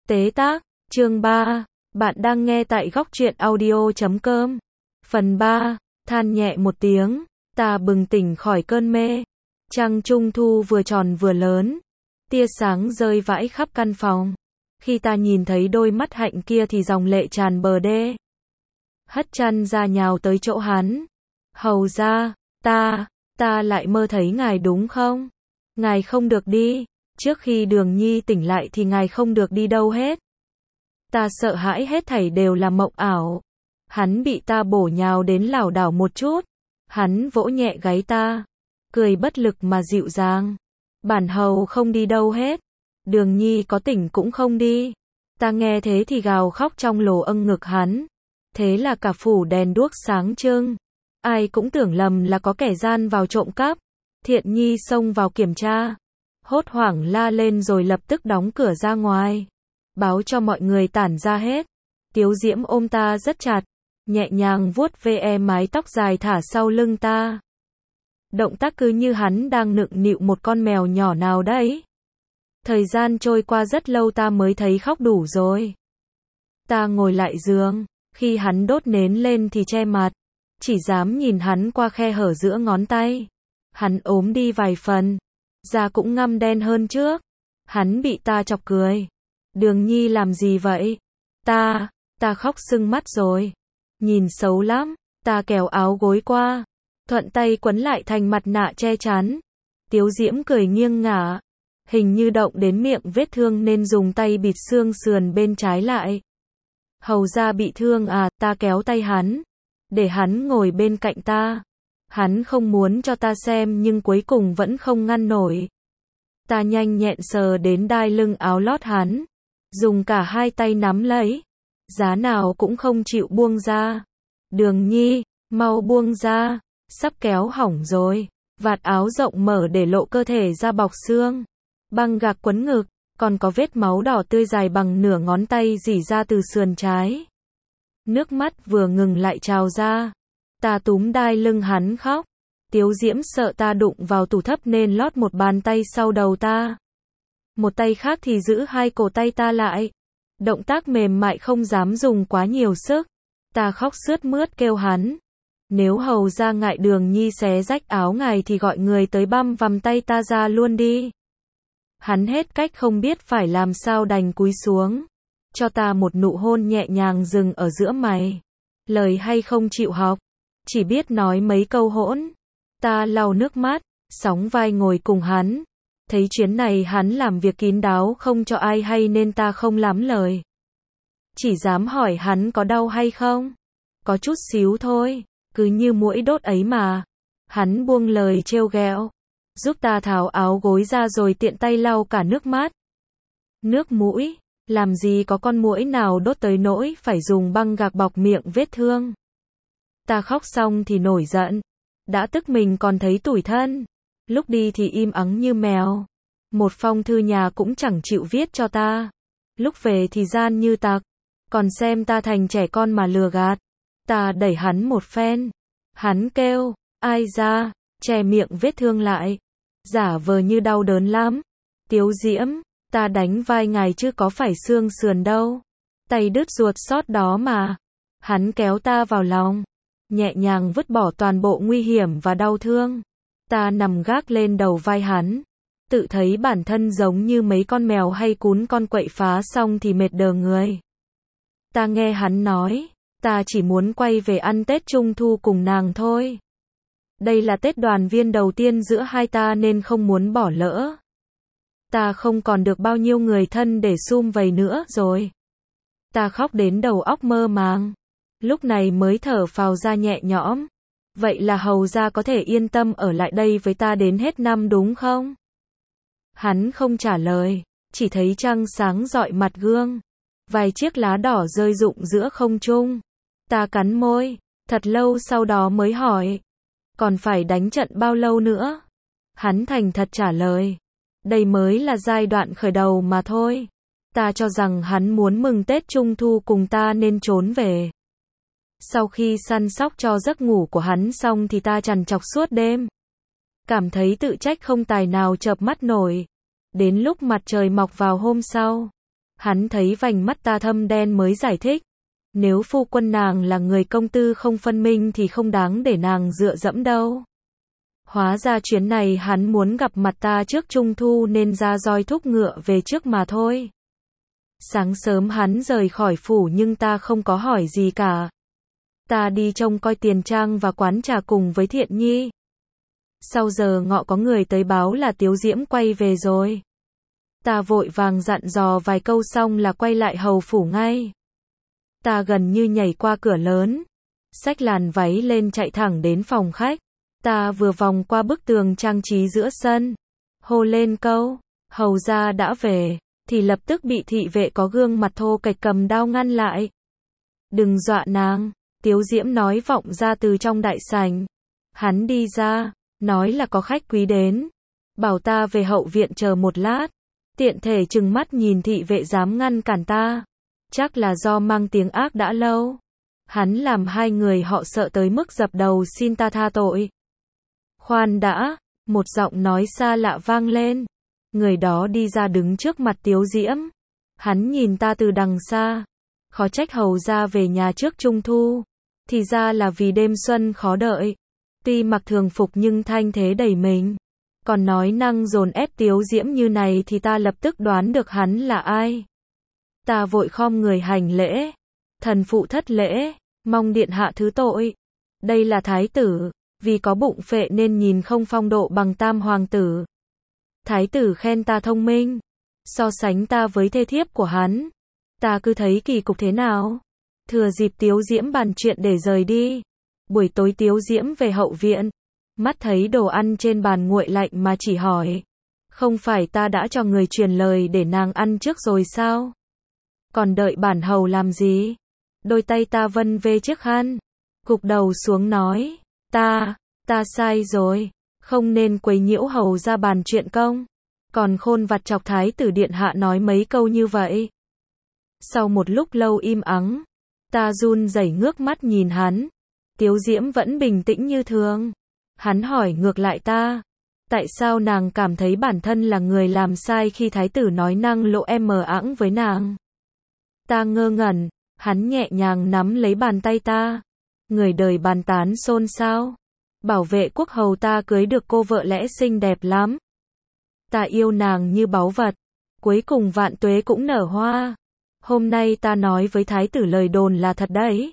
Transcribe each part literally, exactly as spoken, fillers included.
Tế tác, chương ba, bạn đang nghe tại góc truyện audio chấm com. Phần ba, than nhẹ một tiếng, ta bừng tỉnh khỏi cơn mê. Trăng trung thu vừa tròn vừa lớn, tia sáng rơi vãi khắp căn phòng. Khi ta nhìn thấy đôi mắt hạnh kia thì dòng lệ tràn bờ đê. Hất chăn ra nhào tới chỗ hắn. Hầu ra, ta, ta lại mơ thấy ngài đúng không? Ngài không được đi. Trước khi Đường Nhi tỉnh lại thì ngài không được đi đâu hết. Ta sợ hãi hết thảy đều là mộng ảo. Hắn bị ta bổ nhào đến lảo đảo một chút. Hắn vỗ nhẹ gáy ta, cười bất lực mà dịu dàng. Bản hầu không đi đâu hết. Đường Nhi có tỉnh cũng không đi. Ta nghe thế thì gào khóc trong lồ âng ngực hắn. Thế là cả phủ đèn đuốc sáng trưng. Ai cũng tưởng lầm là có kẻ gian vào trộm cắp. Thiện Nhi xông vào kiểm tra. Hốt hoảng la lên rồi lập tức đóng cửa ra ngoài. Báo cho mọi người tản ra hết. Tiếu Diễm ôm ta rất chặt. Nhẹ nhàng vuốt ve mái tóc dài thả sau lưng ta. Động tác cứ như hắn đang nựng nịu một con mèo nhỏ nào đấy. Thời gian trôi qua rất lâu ta mới thấy khóc đủ rồi. Ta ngồi lại giường. Khi hắn đốt nến lên thì che mặt. Chỉ dám nhìn hắn qua khe hở giữa ngón tay. Hắn ốm đi vài phần. Da cũng ngăm đen hơn trước. Hắn bị ta chọc cười. Đường Nhi làm gì vậy? Ta, ta khóc sưng mắt rồi. Nhìn xấu lắm. Ta kéo áo gối qua. Thuận tay quấn lại thành mặt nạ che chắn. Tiếu Diễm cười nghiêng ngả. Hình như động đến miệng vết thương nên dùng tay bịt xương sườn bên trái lại. Hầu ra bị thương à? Ta kéo tay hắn. Để hắn ngồi bên cạnh ta. Hắn không muốn cho ta xem nhưng cuối cùng vẫn không ngăn nổi. Ta nhanh nhẹn sờ đến đai lưng áo lót hắn. Dùng cả hai tay nắm lấy. Giá nào cũng không chịu buông ra. Đường Nhi, mau buông ra. Sắp kéo hỏng rồi. Vạt áo rộng mở để lộ cơ thể ra bọc xương. Băng gạc quấn ngực. Còn có vết máu đỏ tươi dài bằng nửa ngón tay rỉ ra từ sườn trái. Nước mắt vừa ngừng lại trào ra. Ta túm đai lưng hắn khóc. Tiếu Diễm sợ ta đụng vào tủ thấp nên lót một bàn tay sau đầu ta. Một tay khác thì giữ hai cổ tay ta lại. Động tác mềm mại không dám dùng quá nhiều sức. Ta khóc sướt mướt kêu hắn. Nếu hầu ra ngại Đường Nhi xé rách áo ngài thì gọi người tới băm vằm tay ta ra luôn đi. Hắn hết cách không biết phải làm sao đành cúi xuống. Cho ta một nụ hôn nhẹ nhàng dừng ở giữa mày. Lời hay không chịu học. Chỉ biết nói mấy câu hỗn. Ta lau nước mắt, sóng vai ngồi cùng hắn. Thấy chuyến này hắn làm việc kín đáo không cho ai hay nên ta không lắm lời. Chỉ dám hỏi hắn có đau hay không. Có chút xíu thôi, cứ như muỗi đốt ấy mà. Hắn buông lời trêu ghẹo. Giúp ta tháo áo gối ra rồi tiện tay lau cả nước mắt. Nước mũi, làm gì có con muỗi nào đốt tới nỗi phải dùng băng gạc bọc miệng vết thương. Ta khóc xong thì nổi giận. Đã tức mình còn thấy tủi thân. Lúc đi thì im ắng như mèo. Một phong thư nhà cũng chẳng chịu viết cho ta. Lúc về thì gian như tặc. Còn xem ta thành trẻ con mà lừa gạt. Ta đẩy hắn một phen. Hắn kêu, ai ra, che miệng vết thương lại. Giả vờ như đau đớn lắm. Tiếu Diễm, ta đánh vai ngài chứ có phải xương sườn đâu. Tay đứt ruột sót đó mà. Hắn kéo ta vào lòng. Nhẹ nhàng vứt bỏ toàn bộ nguy hiểm và đau thương. Ta nằm gác lên đầu vai hắn. Tự thấy bản thân giống như mấy con mèo hay cún con quậy phá xong thì mệt đờ người. Ta nghe hắn nói, ta chỉ muốn quay về ăn Tết Trung Thu cùng nàng thôi. Đây là Tết đoàn viên đầu tiên giữa hai ta nên không muốn bỏ lỡ. Ta không còn được bao nhiêu người thân để sum vầy nữa rồi. Ta khóc đến đầu óc mơ màng. Lúc này mới thở phào ra nhẹ nhõm. Vậy là hầu ra có thể yên tâm ở lại đây với ta đến hết năm đúng không? Hắn không trả lời. Chỉ thấy trăng sáng rọi mặt gương. Vài chiếc lá đỏ rơi rụng giữa không trung. Ta cắn môi. Thật lâu sau đó mới hỏi. Còn phải đánh trận bao lâu nữa? Hắn thành thật trả lời. Đây mới là giai đoạn khởi đầu mà thôi. Ta cho rằng hắn muốn mừng Tết Trung Thu cùng ta nên trốn về. Sau khi săn sóc cho giấc ngủ của hắn xong thì ta trằn trọc suốt đêm. Cảm thấy tự trách không tài nào chợp mắt nổi. Đến lúc mặt trời mọc vào hôm sau, Hắn thấy vành mắt ta thâm đen mới giải thích. Nếu phu quân nàng là người công tư không phân minh thì không đáng để nàng dựa dẫm đâu. Hóa ra chuyến này hắn muốn gặp mặt ta trước Trung Thu nên ra roi thúc ngựa về trước mà thôi. Sáng sớm hắn rời khỏi phủ nhưng ta không có hỏi gì cả. Ta đi trông coi tiền trang và quán trà cùng với Thiện Nhi. Sau giờ ngọ có người tới báo là Tiếu Diễm quay về rồi. Ta vội vàng dặn dò vài câu xong là quay lại hầu phủ ngay. Ta gần như nhảy qua cửa lớn, xách làn váy lên chạy thẳng đến phòng khách. Ta vừa vòng qua bức tường trang trí giữa sân, hô lên câu, hầu gia đã về, thì lập tức bị thị vệ có gương mặt thô kệch cầm đao ngăn lại. Đừng dọa nàng, Tiếu Diễm nói vọng ra từ trong đại sảnh. Hắn đi ra, nói là có khách quý đến, bảo ta về hậu viện chờ một lát. Tiện thể trừng mắt nhìn thị vệ dám ngăn cản ta. Chắc là do mang tiếng ác đã lâu. Hắn làm hai người họ sợ tới mức dập đầu xin ta tha tội. Khoan đã, một giọng nói xa lạ vang lên. Người đó đi ra đứng trước mặt Tiếu Diễm. Hắn nhìn ta từ đằng xa. Khó trách hầu gia về nhà trước Trung Thu. Thì ra là vì đêm xuân khó đợi. Tuy mặc thường phục nhưng thanh thế đầy mình. Còn nói năng dồn ép Tiếu Diễm như này thì ta lập tức đoán được hắn là ai. Ta vội khom người hành lễ. Thần phụ thất lễ, mong điện hạ thứ tội. Đây là thái tử, vì có bụng phệ nên nhìn không phong độ bằng tam hoàng tử. Thái tử khen ta thông minh, so sánh ta với thê thiếp của hắn. Ta cứ thấy kỳ cục thế nào. Thừa dịp Tiếu Diễm bàn chuyện để rời đi. Buổi tối Tiếu Diễm về hậu viện. Mắt thấy đồ ăn trên bàn nguội lạnh mà chỉ hỏi. Không phải ta đã cho người truyền lời để nàng ăn trước rồi sao? Còn đợi bản hầu làm gì? Đôi tay ta vân về chiếc khăn. Gục đầu xuống nói. Ta, ta sai rồi. Không nên quấy nhiễu hầu ra bàn chuyện công. Còn khôn vặt chọc thái tử điện hạ nói mấy câu như vậy. Sau một lúc lâu im ắng. Ta run rẩy ngước mắt nhìn hắn. Tiếu Diễm vẫn bình tĩnh như thường. Hắn hỏi ngược lại ta. Tại sao nàng cảm thấy bản thân là người làm sai khi thái tử nói năng lộ em mờ ẵng với nàng? Ta ngơ ngẩn. Hắn nhẹ nhàng nắm lấy bàn tay ta. Người đời bàn tán xôn xao. Bảo vệ quốc hầu ta cưới được cô vợ lẽ xinh đẹp lắm. Ta yêu nàng như báu vật. Cuối cùng vạn tuế cũng nở hoa. Hôm nay ta nói với thái tử lời đồn là thật đấy.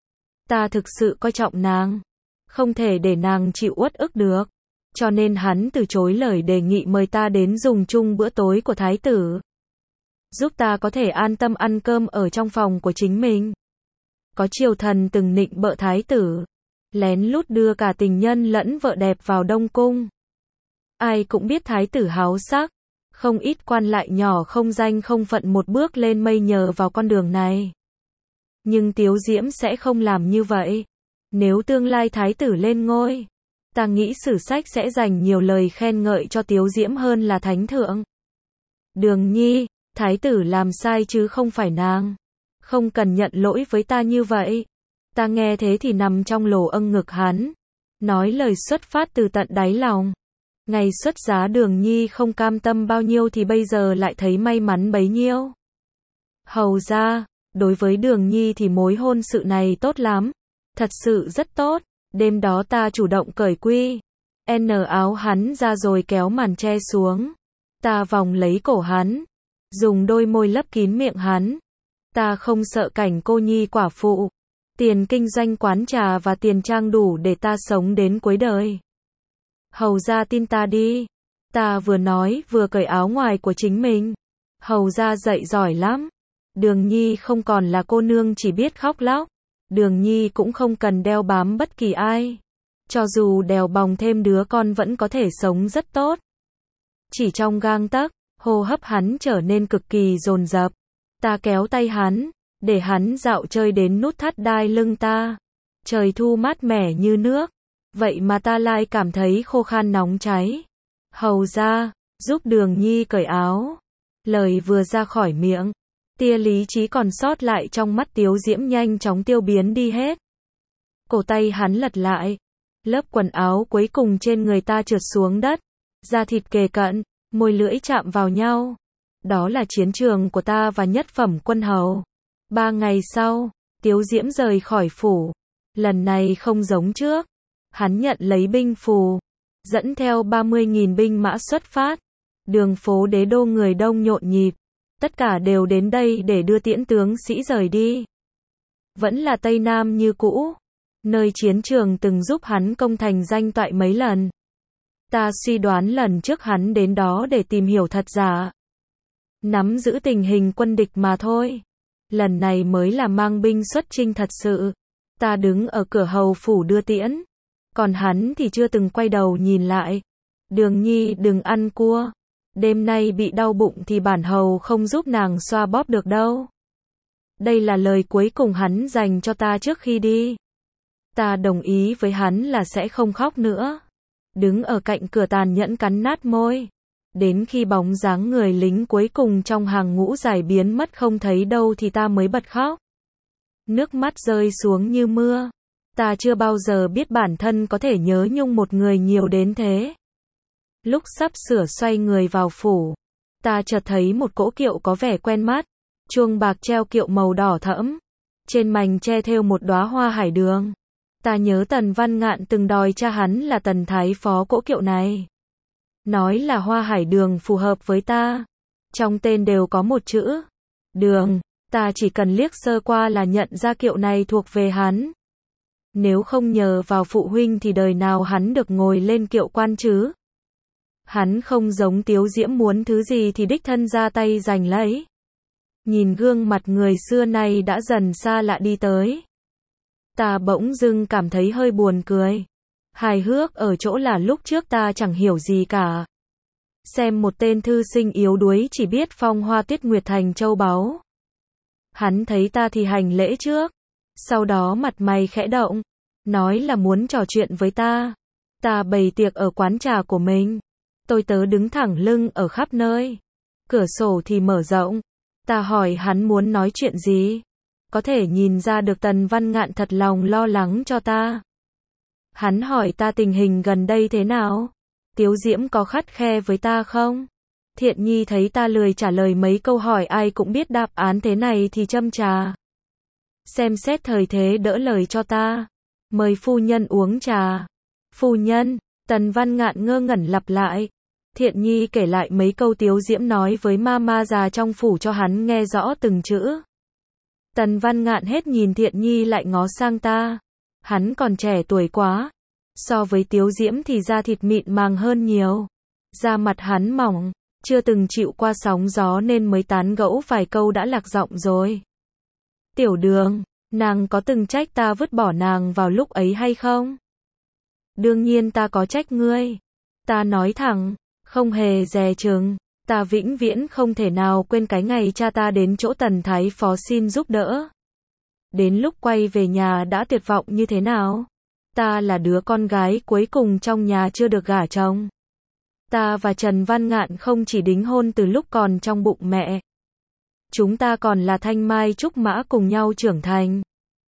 Ta thực sự coi trọng nàng. Không thể để nàng chịu uất ức được. Cho nên hắn từ chối lời đề nghị mời ta đến dùng chung bữa tối của thái tử. Giúp ta có thể an tâm ăn cơm ở trong phòng của chính mình. Có triều thần từng nịnh bợ thái tử. Lén lút đưa cả tình nhân lẫn vợ đẹp vào Đông Cung. Ai cũng biết thái tử háo sắc. Không ít quan lại nhỏ không danh không phận một bước lên mây nhờ vào con đường này. Nhưng Tiếu Diễm sẽ không làm như vậy. Nếu tương lai thái tử lên ngôi, ta nghĩ sử sách sẽ dành nhiều lời khen ngợi cho Tiếu Diễm hơn là thánh thượng. Đường Nhi, thái tử làm sai chứ không phải nàng. Không cần nhận lỗi với ta như vậy. Ta nghe thế thì nằm trong lồ âng ngực hắn. Nói lời xuất phát từ tận đáy lòng. Ngày xuất giá Đường Nhi không cam tâm bao nhiêu thì bây giờ lại thấy may mắn bấy nhiêu. Hầu ra, đối với Đường Nhi thì mối hôn sự này tốt lắm. Thật sự rất tốt. Đêm đó ta chủ động cởi quy N áo hắn ra rồi kéo màn che xuống. Ta vòng lấy cổ hắn. Dùng đôi môi lấp kín miệng hắn. Ta không sợ cảnh cô nhi quả phụ. Tiền kinh doanh quán trà và tiền trang đủ để ta sống đến cuối đời. Hầu ra tin ta đi. Ta vừa nói vừa cởi áo ngoài của chính mình. Hầu ra dạy giỏi lắm. Đường Nhi không còn là cô nương chỉ biết khóc lóc. Đường Nhi cũng không cần đeo bám bất kỳ ai. Cho dù đèo bòng thêm đứa con vẫn có thể sống rất tốt. Chỉ trong gang tấc, hô hấp hắn trở nên cực kỳ dồn dập. Ta kéo tay hắn, để hắn dạo chơi đến nút thắt đai lưng ta. Trời thu mát mẻ như nước. Vậy mà ta lại cảm thấy khô khan nóng cháy. Hầu ra, giúp Đường Nhi cởi áo. Lời vừa ra khỏi miệng. Tia lý trí còn sót lại trong mắt Tiếu Diễm nhanh chóng tiêu biến đi hết. Cổ tay hắn lật lại. Lớp quần áo cuối cùng trên người ta trượt xuống đất. Da thịt kề cận, môi lưỡi chạm vào nhau. Đó là chiến trường của ta và nhất phẩm quân hầu. Ba ngày sau, Tiếu Diễm rời khỏi phủ. Lần này không giống trước. Hắn nhận lấy binh phù, dẫn theo ba mươi nghìn binh mã xuất phát. Đường phố đế đô người đông nhộn nhịp. Tất cả đều đến đây để đưa tiễn tướng sĩ rời đi. Vẫn là Tây Nam như cũ. Nơi chiến trường từng giúp hắn công thành danh toại mấy lần. Ta suy đoán lần trước hắn đến đó để tìm hiểu thật giả. Nắm giữ tình hình quân địch mà thôi. Lần này mới là mang binh xuất chinh thật sự. Ta đứng ở cửa hầu phủ đưa tiễn. Còn hắn thì chưa từng quay đầu nhìn lại. Đường Nhi đừng ăn cua. Đêm nay bị đau bụng thì bản hầu không giúp nàng xoa bóp được đâu. Đây là lời cuối cùng hắn dành cho ta trước khi đi. Ta đồng ý với hắn là sẽ không khóc nữa. Đứng ở cạnh cửa tàn nhẫn cắn nát môi. Đến khi bóng dáng người lính cuối cùng trong hàng ngũ dài biến mất không thấy đâu thì ta mới bật khóc. Nước mắt rơi xuống như mưa. Ta chưa bao giờ biết bản thân có thể nhớ nhung một người nhiều đến thế. Lúc sắp sửa xoay người vào phủ, ta chợt thấy một cỗ kiệu có vẻ quen mắt. Chuông bạc treo kiệu màu đỏ thẫm. Trên mành che thêu một đóa hoa hải đường. Ta nhớ Tần Văn Ngạn từng đòi cha hắn là Tần Thái Phó cỗ kiệu này. Nói là hoa hải đường phù hợp với ta. Trong tên đều có một chữ đường. Ta chỉ cần liếc sơ qua là nhận ra kiệu này thuộc về hắn. Nếu không nhờ vào phụ huynh thì đời nào hắn được ngồi lên kiệu quan chứ. Hắn không giống Tiếu Diễm muốn thứ gì thì đích thân ra tay giành lấy. Nhìn gương mặt người xưa này đã dần xa lạ đi tới. Ta bỗng dưng cảm thấy hơi buồn cười. Hài hước ở chỗ là lúc trước ta chẳng hiểu gì cả. Xem một tên thư sinh yếu đuối chỉ biết phong hoa tuyết nguyệt thành châu báu. Hắn thấy ta thì hành lễ trước. Sau đó mặt mày khẽ động. Nói là muốn trò chuyện với ta. Ta bày tiệc ở quán trà của mình. Tôi tớ đứng thẳng lưng ở khắp nơi. Cửa sổ thì mở rộng. Ta hỏi hắn muốn nói chuyện gì. Có thể nhìn ra được Tần Văn Ngạn thật lòng lo lắng cho ta. Hắn hỏi ta tình hình gần đây thế nào? Tiếu Diễm có khắt khe với ta không? Thiện Nhi thấy ta lười trả lời mấy câu hỏi ai cũng biết đáp án thế này thì châm trà. Xem xét thời thế đỡ lời cho ta. Mời phu nhân uống trà. Phu nhân, Tần Văn Ngạn ngơ ngẩn lặp lại. Thiện Nhi kể lại mấy câu Tiếu Diễm nói với ma ma già trong phủ cho hắn nghe rõ từng chữ. Tần Văn Ngạn hết nhìn Thiện Nhi lại ngó sang ta. Hắn còn trẻ tuổi quá. So với Tiếu Diễm thì da thịt mịn màng hơn nhiều. Da mặt hắn mỏng, chưa từng chịu qua sóng gió nên mới tán gẫu vài câu đã lạc giọng rồi. Tiểu Đường, nàng có từng trách ta vứt bỏ nàng vào lúc ấy hay không? Đương nhiên ta có trách ngươi. Ta nói thẳng, không hề dè chừng. Ta vĩnh viễn không thể nào quên cái ngày cha ta đến chỗ Tần Thái Phó xin giúp đỡ. Đến lúc quay về nhà đã tuyệt vọng như thế nào. Ta là đứa con gái cuối cùng trong nhà chưa được gả chồng. Ta và Trần Văn Ngạn không chỉ đính hôn từ lúc còn trong bụng mẹ. Chúng ta còn là thanh mai trúc mã cùng nhau trưởng thành.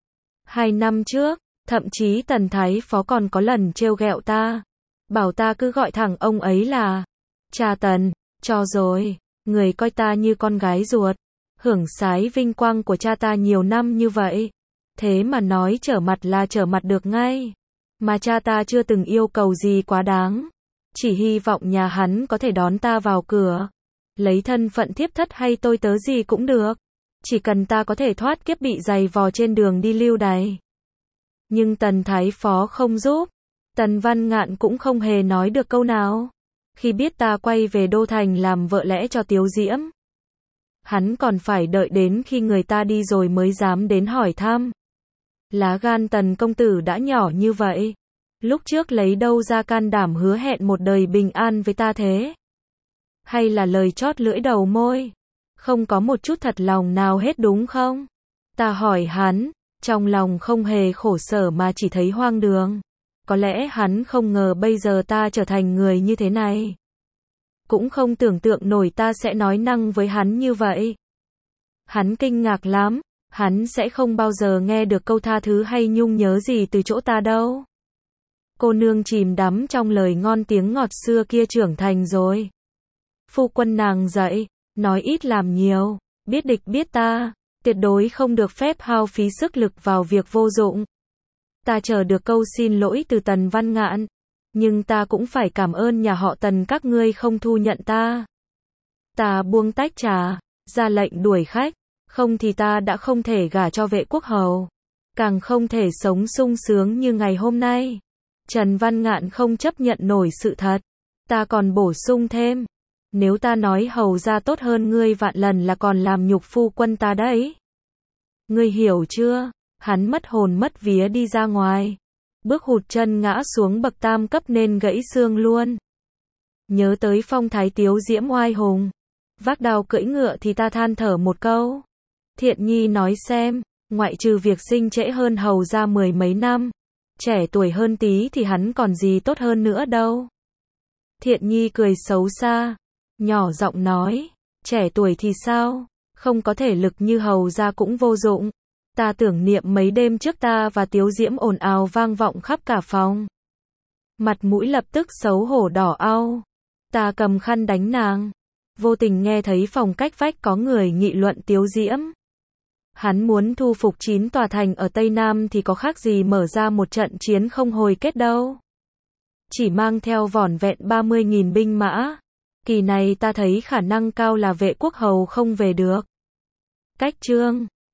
Hai năm trước, thậm chí Tần Thái Phó còn có lần trêu ghẹo ta. Bảo ta cứ gọi thẳng ông ấy là cha Tần. Cho rồi, người coi ta như con gái ruột. Hưởng sái vinh quang của cha ta nhiều năm như vậy. Thế mà nói trở mặt là trở mặt được ngay. Mà cha ta chưa từng yêu cầu gì quá đáng. Chỉ hy vọng nhà hắn có thể đón ta vào cửa. Lấy thân phận thiếp thất hay tôi tớ gì cũng được. Chỉ cần ta có thể thoát kiếp bị giày vò trên đường đi lưu đày. Nhưng Tần Thái Phó không giúp. Tần Văn Ngạn cũng không hề nói được câu nào. Khi biết ta quay về Đô Thành làm vợ lẽ cho Tiếu Diễm. Hắn còn phải đợi đến khi người ta đi rồi mới dám đến hỏi thăm. Lá gan Tần công tử đã nhỏ như vậy. Lúc trước lấy đâu ra can đảm hứa hẹn một đời bình an với ta thế? Hay là lời chót lưỡi đầu môi? Không có một chút thật lòng nào hết đúng không? Ta hỏi hắn, trong lòng không hề khổ sở mà chỉ thấy hoang đường. Có lẽ hắn không ngờ bây giờ ta trở thành người như thế này. Cũng không tưởng tượng nổi ta sẽ nói năng với hắn như vậy. Hắn kinh ngạc lắm, hắn sẽ không bao giờ nghe được câu tha thứ hay nhung nhớ gì từ chỗ ta đâu. Cô nương chìm đắm trong lời ngon tiếng ngọt xưa kia trưởng thành rồi. Phu quân nàng dậy, Nói ít làm nhiều, biết địch biết ta, tuyệt đối không được phép hao phí sức lực vào việc vô dụng. Ta chờ được câu xin lỗi từ Tần Văn Ngạn, nhưng ta cũng phải cảm ơn nhà họ Tần các ngươi không thu nhận ta. Ta buông tách trà, ra lệnh đuổi khách, không thì ta đã không thể gả cho Vệ Quốc hầu, càng không thể sống sung sướng như ngày hôm nay. Trần Văn Ngạn không chấp nhận nổi sự thật, ta còn bổ sung thêm, nếu ta nói hầu gia tốt hơn ngươi vạn lần là còn làm nhục phu quân ta đấy. Ngươi hiểu chưa? Hắn mất hồn mất vía đi ra ngoài, bước hụt chân ngã xuống bậc tam cấp nên gãy xương luôn. Nhớ tới phong thái tiếu diễm oai hùng, vác đao cưỡi ngựa thì ta than thở một câu. Thiện Nhi nói xem, ngoại trừ việc sinh trễ hơn hầu gia mười mấy năm, trẻ tuổi hơn tí thì hắn còn gì tốt hơn nữa đâu. Thiện Nhi cười xấu xa, nhỏ giọng nói, trẻ tuổi thì sao, không có thể lực như hầu gia cũng vô dụng. Ta tưởng niệm mấy đêm trước ta và Tiếu Diễm ồn ào vang vọng khắp cả phòng. Mặt mũi lập tức xấu hổ đỏ au. Ta cầm khăn đánh nàng, vô tình nghe thấy phòng cách vách có người nghị luận Tiếu Diễm. Hắn muốn thu phục chín tòa thành ở Tây Nam thì có khác gì mở ra một trận chiến không hồi kết đâu. Chỉ mang theo vỏn vẹn ba mươi nghìn binh mã. Kỳ này ta thấy khả năng cao là Vệ Quốc hầu không về được. Cách chương